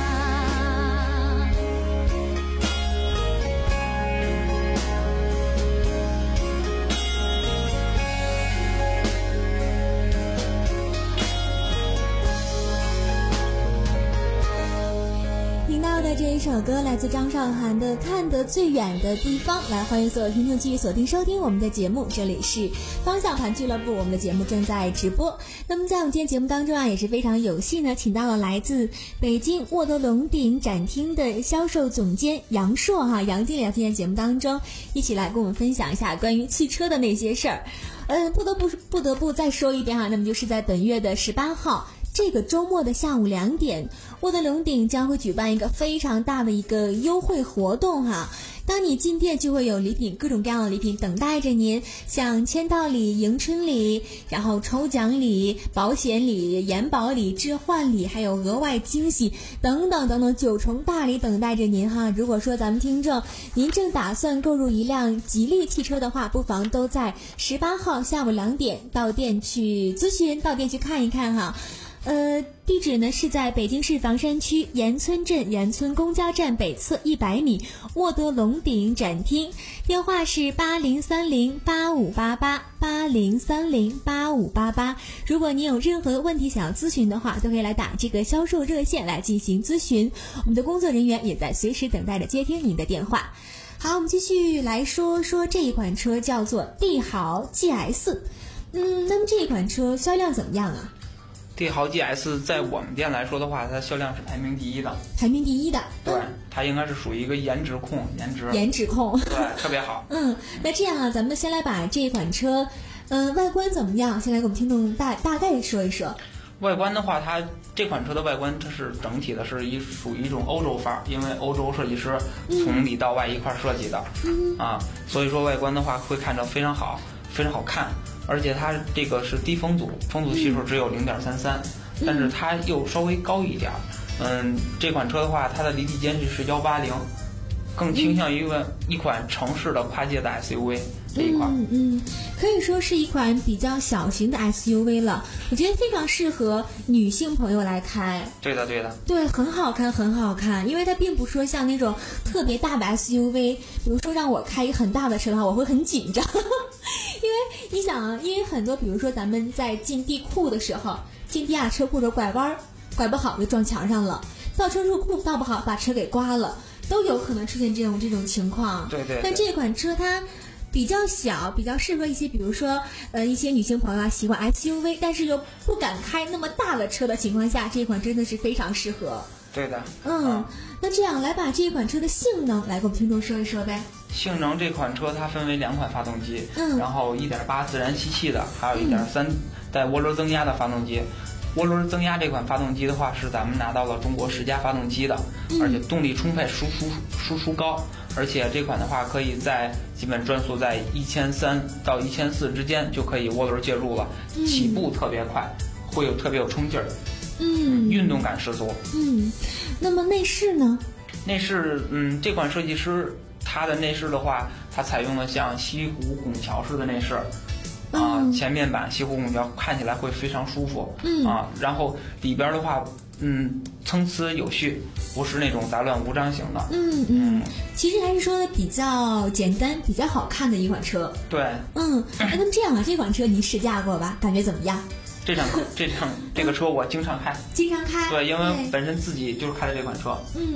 听到的这一首歌来自张韶涵的《看得最远的地方》，来欢迎所有听众继续锁定收听我们的节目，这里是方向盘俱乐部，我们的节目正在直播。那么在我们今天节目当中啊，也是非常有幸呢，请到了来自北京沃德龙鼎展厅的销售总监杨硕哈，杨经理在今天节目当中一起来跟我们分享一下关于汽车的那些事儿。呃，不得不不得不再说一遍哈，那么就是在本月的十八号。这个周末的下午两点，沃德龙鼎将会举办一个非常大的一个优惠活动哈。当你进店就会有礼品，各种各样的礼品等待着您，像签到礼、迎春礼，然后抽奖礼、保险礼、延保礼、置换礼，还有额外惊喜等等等等九重大礼等待着您哈。如果说咱们听众您正打算购入一辆吉利汽车的话，不妨都在十八号下午两点到店去咨询，到店去看一看哈。呃，地址呢是在北京市房山区岩村镇岩村公交站北侧一百米沃德龙鼎展厅，电话是八零三零八五八八八零三零八五八八。如果您有任何问题想要咨询的话，都可以来打这个销售热线来进行咨询，我们的工作人员也在随时等待着接听您的电话。好，我们继续来说说这一款车，叫做帝豪 G S。嗯，那么这一款车销量怎么样啊？ 帝豪 G S 在我们店来说的话，它销量是排名第一的。 排名第一的。 对，它应该是属于一个颜值控，颜值。 颜值控。 对，特别好。 嗯，那这样啊，咱们先来把这款车，呃，外观怎么样？先来给我们听众大大概说一说。 外观的话，它这款车的外观，它是整体的是一属于一种欧洲范儿，因为欧洲设计师从里到外一块设计的，嗯、啊，所以说外观的话会看着非常好，非常好看。而且它这个是低风阻，风阻系数只有零点三三，但是它又稍微高一点。嗯，这款车的话，它的离地间距是幺八零，更倾向于一款城市的跨界的 S U V 这一款。 嗯嗯，可以说是一款比较小型的 S U V 了，我觉得非常适合女性朋友来开。 对的对的。 对，很好看很好看，因为它并不说像那种特别大的 S U V， 比如说让我开一个很大的车的话，我会很紧张。因为你想啊，因为很多比如说咱们在进地库的时候，进地下车库的拐弯拐不好就撞墙上了，倒车入库倒不好把车给刮了，都有可能出现这种这种情况。 对 对, 对。 但这款车它比较小，比较适合一些比如说呃一些女性朋友啊喜欢 S U V， 但是又不敢开那么大的车的情况下，这款真的是非常适合。 对的。 嗯、 啊， 那这样来把这款车的性能来给我们听众说一说呗。 性能这款车它分为两款发动机， 嗯， 然后 一点八 自然吸气的，还有 一点三 带涡轮增压的发动机。涡轮增压这款发动机的话，是咱们拿到了中国十佳发动机的，嗯、而且动力充沛，输出输出高，而且这款的话可以在基本转速在一千三到一千四之间就可以涡轮介入了，嗯、起步特别快，会有特别有冲劲儿， 嗯， 运动感十足。 嗯，那么内饰呢？ 内饰，嗯，这款设计师它的内饰的话，它采用了像西湖拱桥式的内饰。啊、呃，前面板西湖拱桥看起来会非常舒服，嗯啊，然后里边的话，嗯，参差有序，不是那种杂乱无章型的， 嗯嗯，其实还是说的比较简单、比较好看的一款车。 对， 嗯，那么这样啊，这款车您试驾过吧？感觉怎么样？ 这辆这辆这个车我经常开， 经常开， 对，因为本身自己就是开的这款车， 嗯。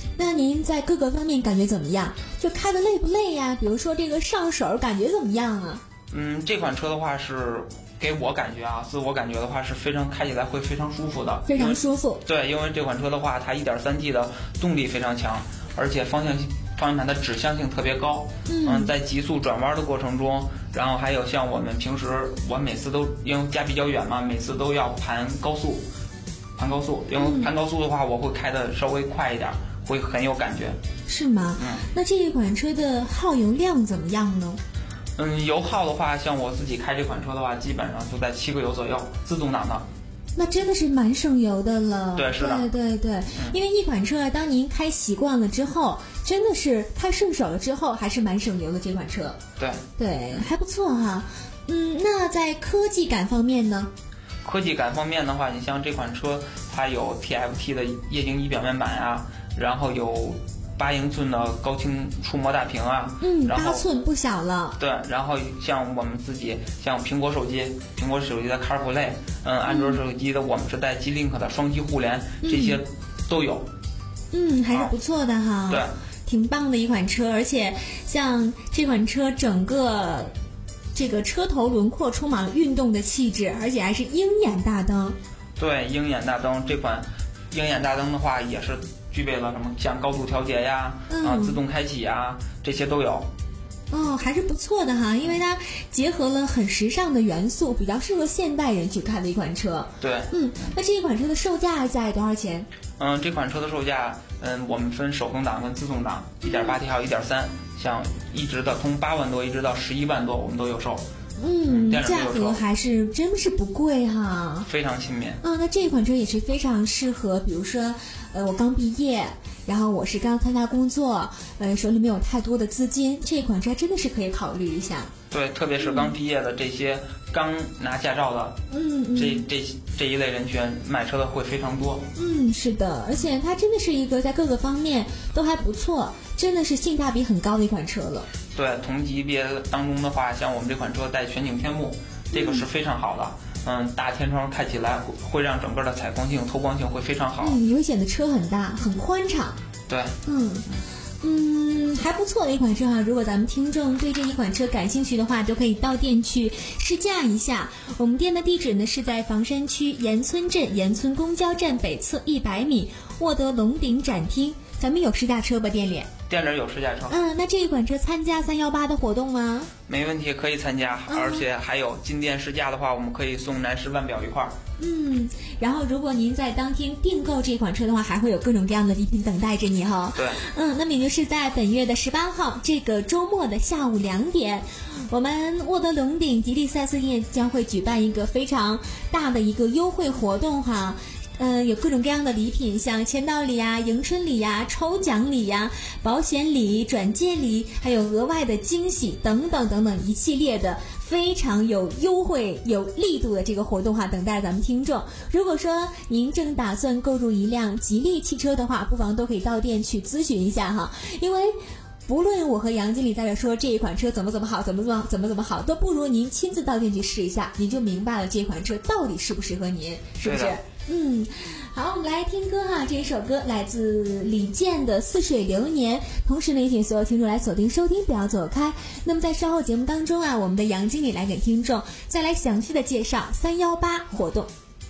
那您在各个方面感觉怎么样？就开的累不累呀？比如说这个上手感觉怎么样啊？ 嗯，这款车的话是给我感觉啊，自我感觉的话是非常开起来会非常舒服的， 非常舒服。 对，因为这款车的话，它 一点三 T 的动力非常强，而且方向方向盘的指向性特别高。嗯, 嗯，在急速转弯的过程中，然后还有像我们平时我每次都因为家比较远嘛，每次都要盘高速，盘高速，因为盘高速的话，我会开的稍微快一点，会很有感觉。 是吗？嗯，那这一款车的耗油量怎么样呢？ 嗯，油耗的话，像我自己开这款车的话，基本上就在七个油左右，自动挡的。 那真的是蛮省油的了。 对，是的。 对对对、嗯，因为一款车当您开习惯了之后，真的是太顺手了之后，还是蛮省油的这款车。 对对，还不错哈。嗯，那在科技感方面呢？ 科技感方面的话，你像这款车，它有 T F T 的液晶仪表面板啊，然后有八英寸的高清触摸大屏啊， 嗯，八寸不小了。 对，然后像我们自己，像苹果手机，苹果手机的 CarPlay， 嗯，安卓手机的我们是带 G-Link 的双击互联，嗯、这些都有。 嗯，还是不错的哈。 对， 挺棒的一款车，而且像这款车整个这个车头轮廓充满了运动的气质，而且还是鹰眼大灯。 对，鹰眼大灯这款鹰眼大灯的话也是具备了什么像高度调节呀、嗯、啊自动开启呀，这些都有。 哦，还是不错的哈，因为它结合了很时尚的元素，比较适合现代人去开的一款车。 对， 嗯，那这一款车的售价在多少钱？ 嗯，这款车的售价，嗯，我们分手动挡跟自动挡， 一点八 T 还有 一点三， 像一直的从八万多一直到十一万多，我们都有售。 嗯，价格还是真是不贵哈， 非常亲民。 嗯，那这款车也是非常适合，比如说，呃，我刚毕业，然后我是刚参加工作，呃，手里没有太多的资金，这款车真的是可以考虑一下。 对，特别是刚毕业的这些刚拿驾照的， 嗯，嗯这这这一类人群买车的会非常多。 嗯，是的，而且它真的是一个在各个方面都还不错，真的是性价比很高的一款车了。 对，同级别当中的话，像我们这款车带全景天幕，这个是非常好的。嗯，大天窗开起来会让整个的采光性、透光性会非常好。 嗯，也显得车很大，很宽敞。 对， 嗯嗯，还不错的一款车哈。如果咱们听众对这一款车感兴趣的话，都可以到店去试驾一下。我们店的地址呢是在房山区岩村镇岩村公交站北侧一百米，沃德龙鼎展厅。咱们有试驾车吧？店里？ 店里有试驾车。 嗯，那这一款车参加三幺八的活动吗？ 没问题，可以参加，嗯、而且还有进店试驾的话，我们可以送男士腕表一块。 嗯，然后如果您在当天订购这款车的话，还会有各种各样的礼品等待着你哈。 对。 嗯，那么也就是在本月的十八号这个周末的下午两点，我们沃德龙鼎吉利四 S 店将会举办一个非常大的一个优惠活动哈。呃，有各种各样的礼品，像签到礼呀、迎春礼呀、抽奖礼呀、保险礼、转介礼，还有额外的惊喜等等等等一系列的非常有优惠、有力度的这个活动哈，等待咱们听众。如果说您正打算购入一辆吉利汽车的话，不妨都可以到店去咨询一下哈，因为不论我和杨经理在这说这一款车怎么怎么好，怎么怎么怎么怎么好，都不如您亲自到店去试一下，你就明白了这款车到底适不适合您，是不是？嗯，好，我们来听歌哈，这一首歌来自李健的《似水流年》，同时呢也请所有听众来锁定收听，不要走开。那么在稍后节目当中啊，我们的杨经理来给听众再来详细的介绍三幺八活动。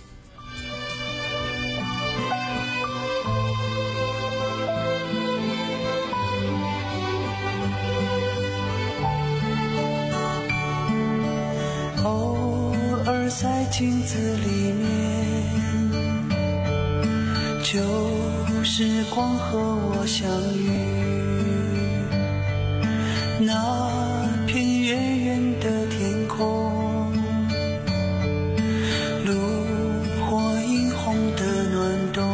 偶尔在镜子里面，旧时光和我相遇，那片远远的天空，炉火映红的暖冬，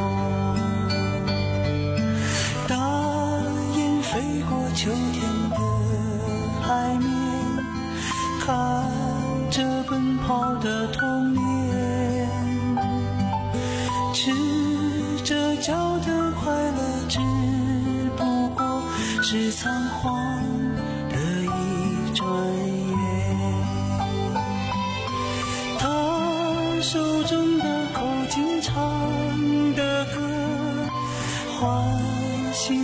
大雁飞过秋天的海面，看着奔跑的童年，赤着脚的快乐只不过是仓皇的一转眼，他手中的口琴唱的歌，唤醒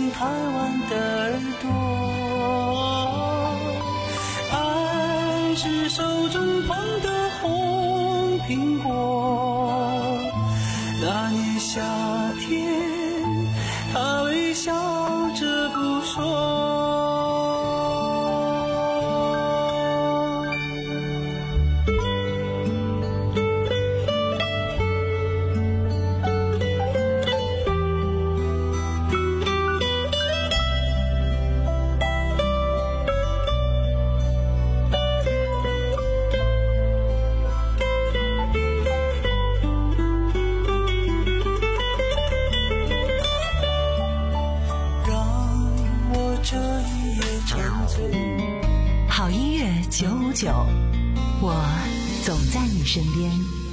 好音乐九五九，我总在你身边。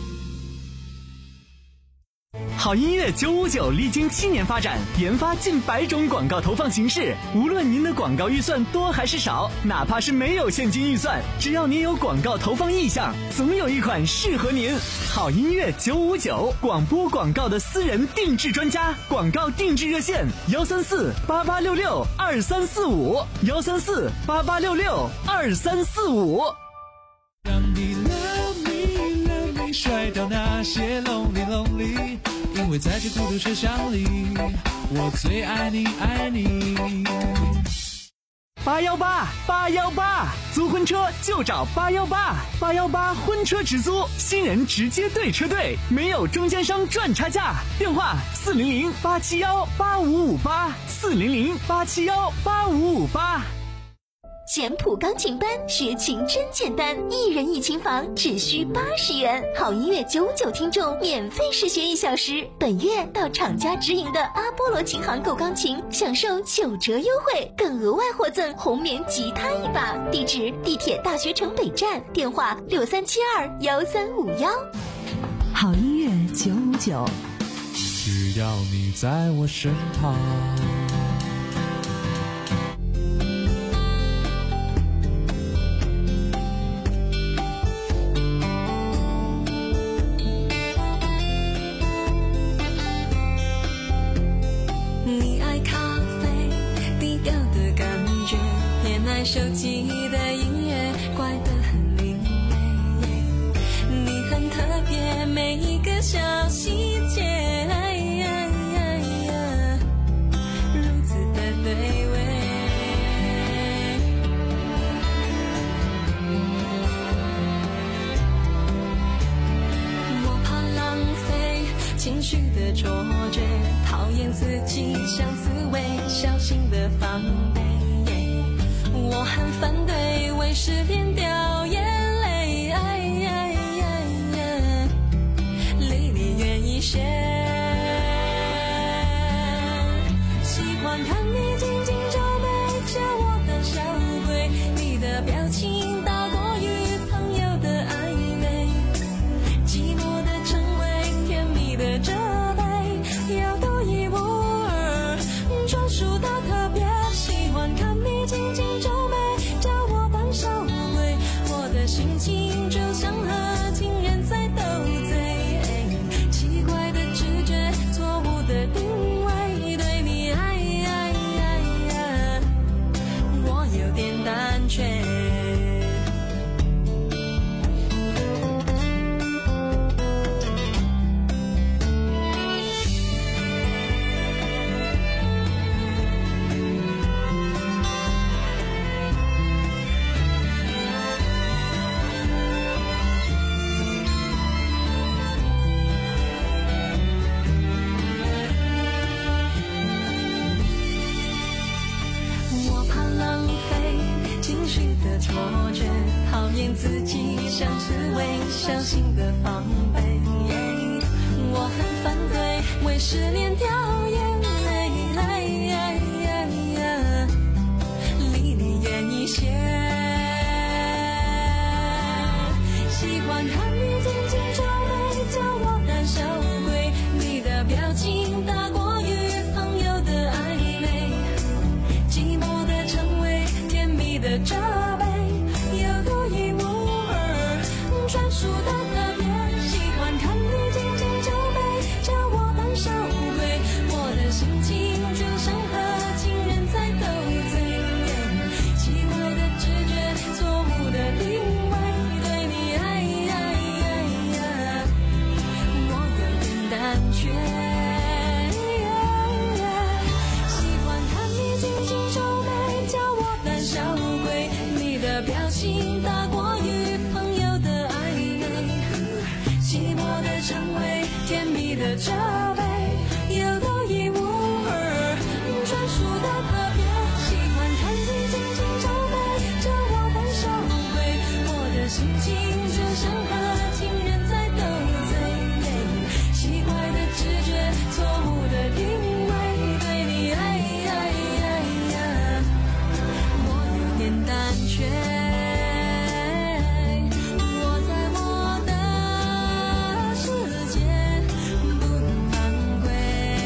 好音乐九五九历经七年发展，研发近百种广告投放形式。无论您的广告预算多还是少，哪怕是没有现金预算，只要您有广告投放意向，总有一款适合您。好音乐九五九，广播广告的私人定制专家，广告定制热线：幺三四八八六六二三四五，幺三四八八六六二三四五。 让你 love me love me 甩掉那些 lonely lonely。因为在这孤独车厢里，我最爱你爱你。 八幺八八幺八，租婚车就找八幺八，八幺八婚车直租，新人直接对车队，没有中间商赚差价。电话四零零八七幺八五五八，四零零八七幺八五五八。 简谱钢琴班学琴真简单，一人一琴房只需八十元，好音乐九五九听众免费试学一小时。本月到厂家直营的阿波罗琴行购钢琴，享受九折优惠，更额外获赠红棉吉他一把。地址：地铁大学城北站，电话六三七二幺三五幺。 好音乐九五九， 只要你在我身旁。 手机的音乐怪得很另类，你很特别，每一个小细节，如此的对味。我怕浪费情绪的错觉，讨厌自己像刺猬，小心的防备。我很反对为失恋掉眼泪，离你远一些。喜欢看你紧紧皱眉，叫我胆小鬼，你的表情大过于朋友的暧昧，寂寞的称谓，甜蜜的责备，有独一无二，专属的特别。喜欢看你紧紧皱眉，心情就像和情人在斗嘴，奇怪的直觉，错误的定位，对你爱爱爱，我有点胆怯。错觉，讨厌自己像刺猬，小心的防备。我很反对为失恋掉眼泪，离你远一些。喜欢看你紧紧皱眉，叫我胆小鬼，你的表情大过于朋友的暧昧，寂寞的称谓，甜蜜的责备，有独一无二，专属的特别。喜欢看你紧紧皱眉，叫我胆小鬼，我的心情就像和情人在斗嘴，奇怪的直觉，错误的定位，对你爱爱爱，我有点胆怯。喜欢看你紧紧皱眉，叫我胆小鬼，你的表情大过于朋友的暧昧，寂寞的称谓，甜蜜的责备，有独一无二，专属的特别。喜欢看你紧紧皱眉，叫我胆小鬼，我的心情就像和情人在斗嘴，奇怪的直觉，错误的定位，对你爱爱爱，我有点感觉。我在我的世界不能犯规，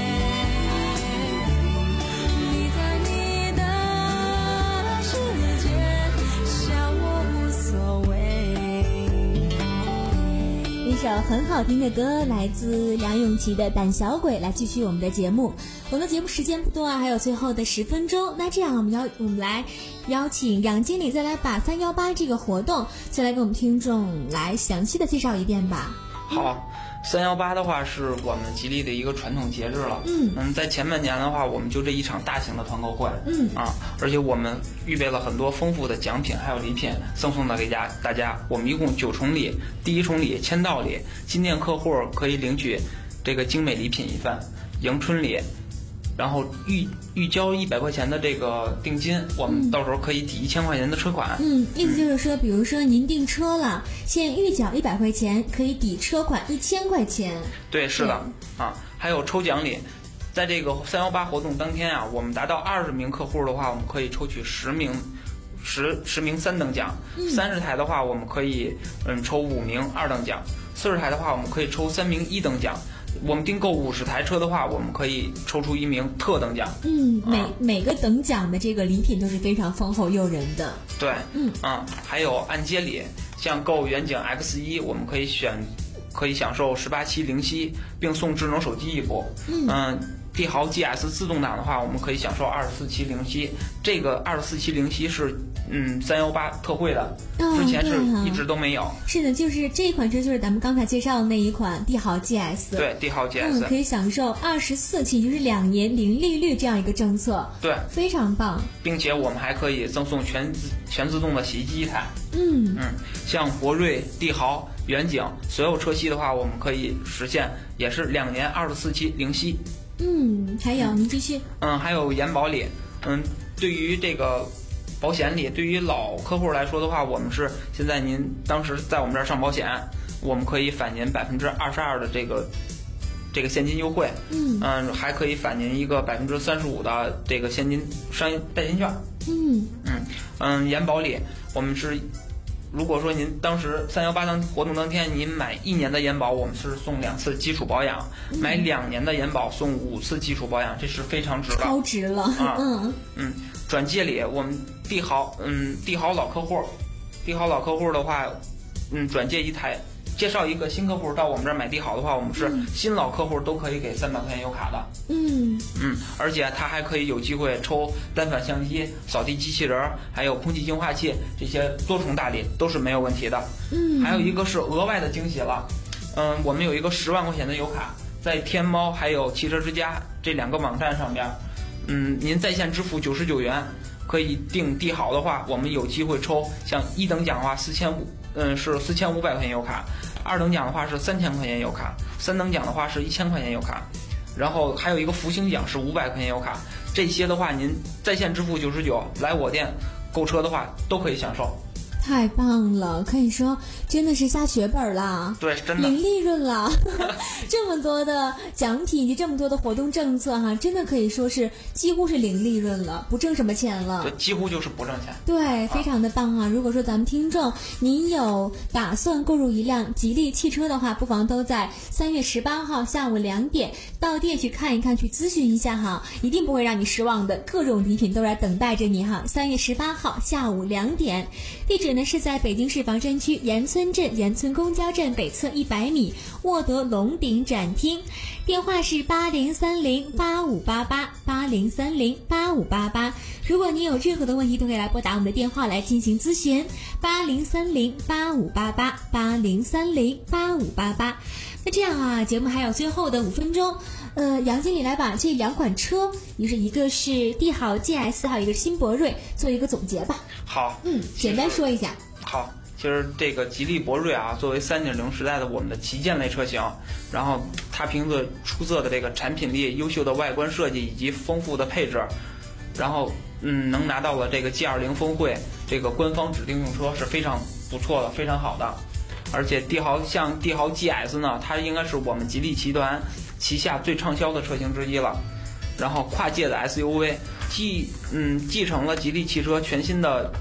你在你的世界笑我无所谓。 一首很好听的歌，来自梁咏琪的《胆小鬼》。来继续我们的节目，我们的节目时间不多啊，还有最后的十分钟。那这样我们要我们来邀请杨经理再来把三幺八这个活动再来给我们听众来详细的介绍一遍吧。 好，三幺八的话是我们吉利的一个传统节日了。 嗯嗯，在前半年的话，我们就这一场大型的团购会。 嗯啊，而且我们预备了很多丰富的奖品还有礼品赠送到给家大家。我们一共九重礼，第一重礼签到礼，进店客户可以领取这个精美礼品一份，迎春礼。然后预预交一百块钱的这个定金，我们到时候可以抵一千块钱的车款。 嗯，意思就是说，比如说您订车了，先预缴一百块钱，可以抵车款一千块钱。 对，是的啊，还有抽奖礼，在这个三幺八活动当天啊，我们达到二十名客户的话，我们可以抽取十名。十十名三等奖，三十台的话，我们可以嗯抽五名二等奖，四十台的话，我们可以抽三名一等奖。我们订购五十台车的话，我们可以抽出一名特等奖。 嗯，每、啊、每个等奖的这个礼品都是非常丰厚诱人的。 对， 嗯啊，还有按揭礼，像购远景 X 一，我们可以选可以享受十八期零息，并送智能手机一部。 嗯。 嗯帝豪 G S 自动挡的话，我们可以享受二十四期零息。这个二十四期零息是嗯三幺八特惠的， 哦、 之前是一直都没有。 是的，就是这一款车就是咱们刚才介绍的那一款帝豪 G S。 对，帝豪 G S， 嗯，可以享受二十四期，就是两年零利率这样一个政策。 对， 非常棒。 并且我们还可以赠送全自全自动的洗衣机一台。 嗯嗯，像博瑞、帝豪、远景所有车系的话，我们可以实现也是两年二十四期零息。 嗯，还有您继续。 嗯，还有延保礼。嗯，对于这个保险礼，对于老客户来说的话，我们是现在您当时在我们这儿上保险，我们可以返您百分之二十二的这个这个现金优惠。 嗯嗯，还可以返您一个百分之三十五的这个现金商业代金券。 嗯嗯嗯，延保礼，我们是。如果说您当时三幺八当活动当天，您买一年的延保，我们是送两次基础保养； 嗯、 买两年的延保送五次基础保养，这是非常值的， 超值了。 啊、 嗯嗯，转借礼，我们帝豪，嗯，帝豪老客户，帝豪老客户的话，嗯，转借一台，介绍一个新客户到我们这儿买帝豪的话，我们是新老客户都可以给三百块钱油卡的。 嗯嗯，而且他还可以有机会抽单反相机、扫地机器人，还有空气净化器，这些多重大礼都是没有问题的。 嗯， 还有一个是额外的惊喜了，嗯，我们有一个十万块钱的油卡，在天猫还有汽车之家这两个网站上边，嗯，您在线支付九十九元，可以订帝豪的话，我们有机会抽，像一等奖的话四千五，嗯，是四千五百块钱油卡，二等奖的话是三千块钱油卡，三等奖的话是一千块钱油卡。然后还有一个福星奖是五百块钱油卡，这些的话您在线支付九十九，来我店购车的话都可以享受。 太棒了，可以说真的是下血本了。 对，真的零利润了。这么多的奖品以及这么多的活动政策哈，真的可以说是几乎是零利润了，不挣什么钱了。 对，几乎就是不挣钱。 对，非常的棒啊！如果说咱们听众您有打算购入一辆吉利汽车的话，不妨都在三月十八号下午两点到店去看一看，去咨询一下哈，一定不会让你失望的，各种礼品都在等待着你哈。三月十八号下午两点，地址呢是在北京市房山区岩村镇岩村公交站北侧一百米沃德龙鼎展厅，电话是八零三零八五八八八零三零八五八八。如果你有任何的问题，都可以来拨打我们的电话来进行咨询，八零三零八五八八八零三零八五八八。那这样啊，节目还有最后的五分钟。呃，杨经理来把这两款车，也是一个是帝豪 G S， 还有一个新博瑞，做一个总结吧。 好， 嗯，简单说一下。 好，其实这个吉利博瑞啊，作为 三点零 时代的我们的旗舰类车型，然后它凭着出色的这个产品力、优秀的外观设计以及丰富的配置，然后嗯，能拿到了这个 G 二十 峰会这个官方指定用车是非常不错的，非常好的。而且帝豪像帝豪 G S 呢，它应该是我们吉利集团旗下最畅销的车型之一了。然后跨界的 S U V 继嗯继承了吉利汽车全新的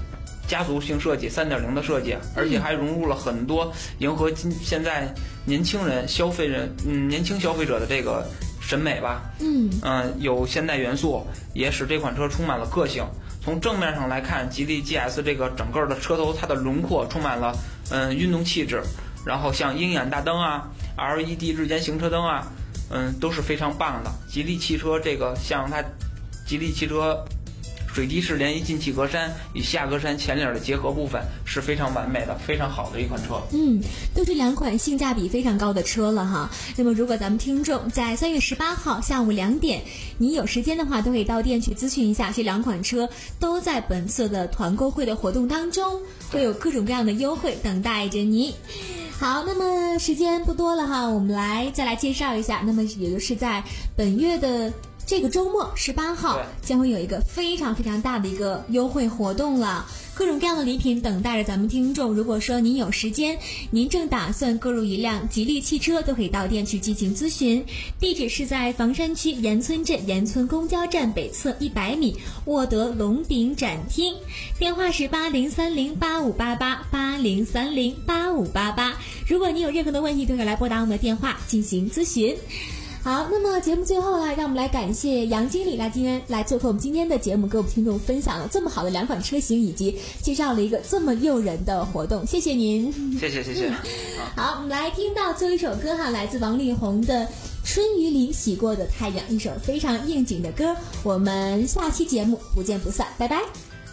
家族性设计 三点零 的设计，而且还融入了很多迎合今现在年轻人消费人嗯年轻消费者的这个审美吧。 嗯嗯、呃，有现代元素，也使这款车充满了个性。从正面上来看，吉利 G S 这个整个的车头，它的轮廓充满了嗯运动气质，然后像鹰眼大灯啊、L E D 日间行车灯啊，嗯都是非常棒的。吉利汽车这个像它，吉利汽车水滴式涟漪进气格栅与下格栅前脸的结合部分是非常完美的，非常好的一款车。 嗯，都是两款性价比非常高的车了哈。那么如果咱们听众在三月十八号下午两点，你有时间的话，都可以到店去咨询一下，这两款车都在本次的团购会的活动当中，会有各种各样的优惠等待着你。好，那么时间不多了哈，我们来再来介绍一下，那么也就是在本月的这个周末十八号将会有一个非常非常大的一个优惠活动了，各种各样的礼品等待着咱们听众。如果说您有时间，您正打算购入一辆吉利汽车，都可以到店去进行咨询。地址是在房山区岩村镇岩村公交站北侧一百米沃德龙鼎展厅，电话是八零三零八五八八八零三零八五八八。如果你有任何的问题，都可以来拨打我们的电话进行咨询。好，那么节目最后呢，让我们来感谢杨经理来今天来做客我们今天的节目，给我们听众分享了这么好的两款车型，以及介绍了一个这么诱人的活动，谢谢您。 谢谢谢谢。 好，我们来听到最后一首歌哈，来自王力宏的《春雨里洗过的太阳》，一首非常应景的歌。我们下期节目不见不散，拜拜。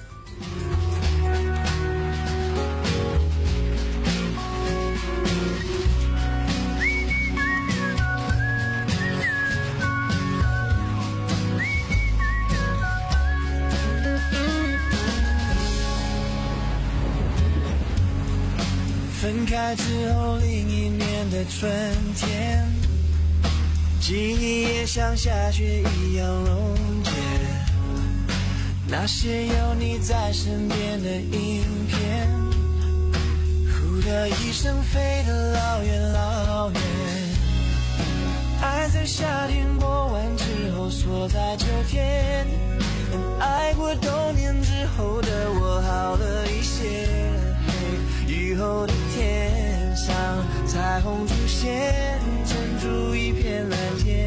分开之后另一年的春天，记忆也像下雪一样溶解，那些有你在身边的影片，呼的一声飞得老远老远，爱在夏天过完之后锁在秋天，爱过冬年之后的我好了一些，雨后的天上彩虹出现，撑出一片蓝天。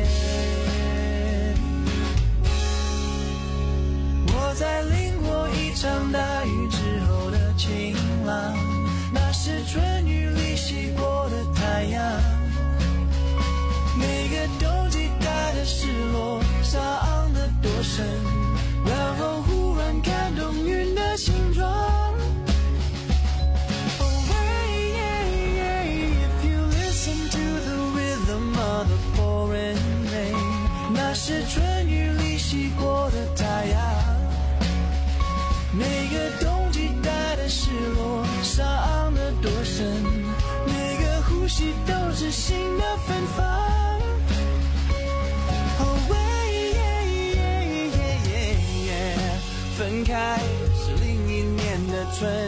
我在淋过一场大雨之后的晴朗，那是春雨里洗过的太阳，每个冬季带的失落伤得多深，然后忽然看懂云的形状。是春雨里洗过的太阳，每个冬季带的失落伤得多深，每个呼吸都是新的芬芳。哦喂耶耶耶耶，分开是另一年的春